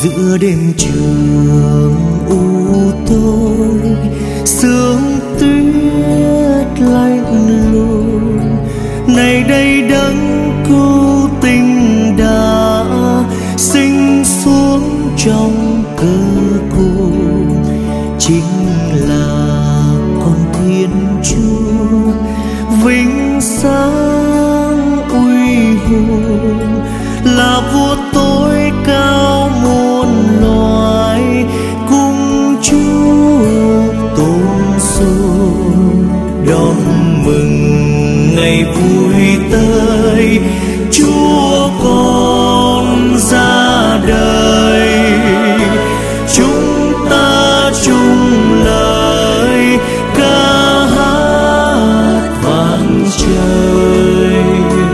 giữa đêm trường u tối, sương tuyết lạnh lùng. Này đây đấng cứu tinh đã sinh xuống trong cơ cùng, chính là con Thiên Chúa vinh sáng uy hùng, là vua tối cao muôn loài cùng Chúa tôn sùng. Đón mừng ngày vui tới, Chúa con ra đời. Chúng ta chung lời ca hát vang trời,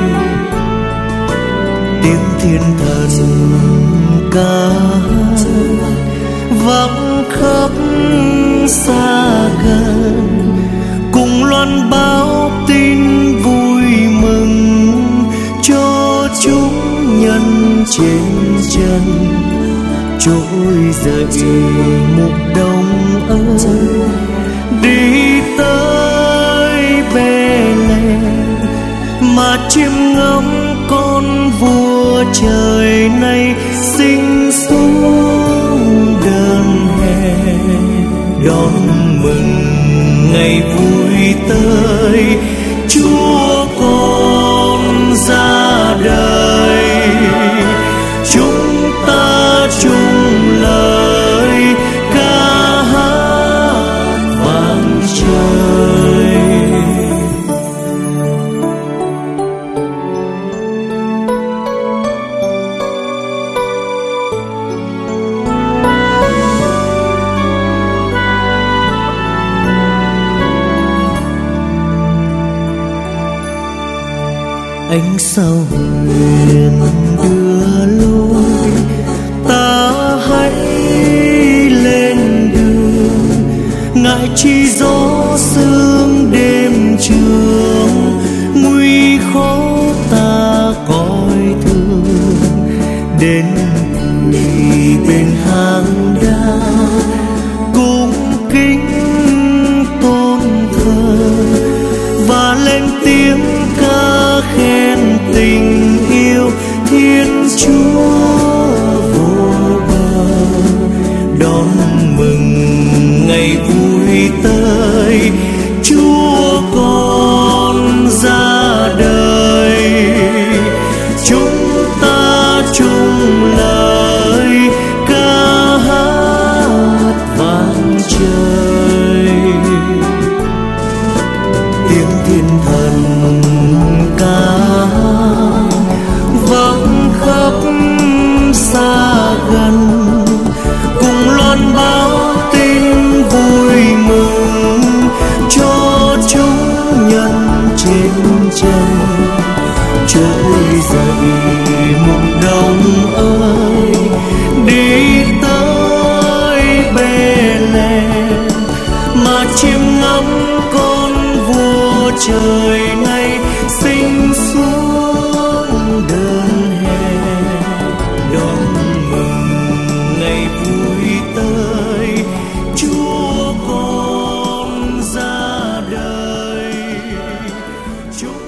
tiếng thiên thần ca hát vang khắp xa gần, cùng loan báo tin vui mừng cho chúng nhân trên chân. Trỗi dậy mục đông ơi, đi tới Bê-lêm mà chiêm ngắm con vua trời này sinh xuống đơn hè. Đón mừng ngày vui tới, Chúa con ra đời. Chúng ta chung lời ca hát vang trời. Ánh sao huyền đưa lối, ta hãy lên đường. Ngại chi gió sương đêm trường, nguy khó ta coi thường. Đến người bên hang đá cung kính tôn thờ, và lên tiếng ca khen tình yêu Thiên Chúa vô bờ. Đón mừng ngày vui tới, Chúa con ra đời. Chúng ta chung lời ca hát vang trời, tiếng thiên thần ca vang khắp xa gần, cùng loan báo tin vui mừng cho chúng nhân trên chân. Trỗi dậy mục đông ơi, đi tới Bê-lêm mà chiêm ngắm con vua trời này sinh xuống đơn hè. Đón mừng ngày vui tới, Chúa con ra đời. Chúng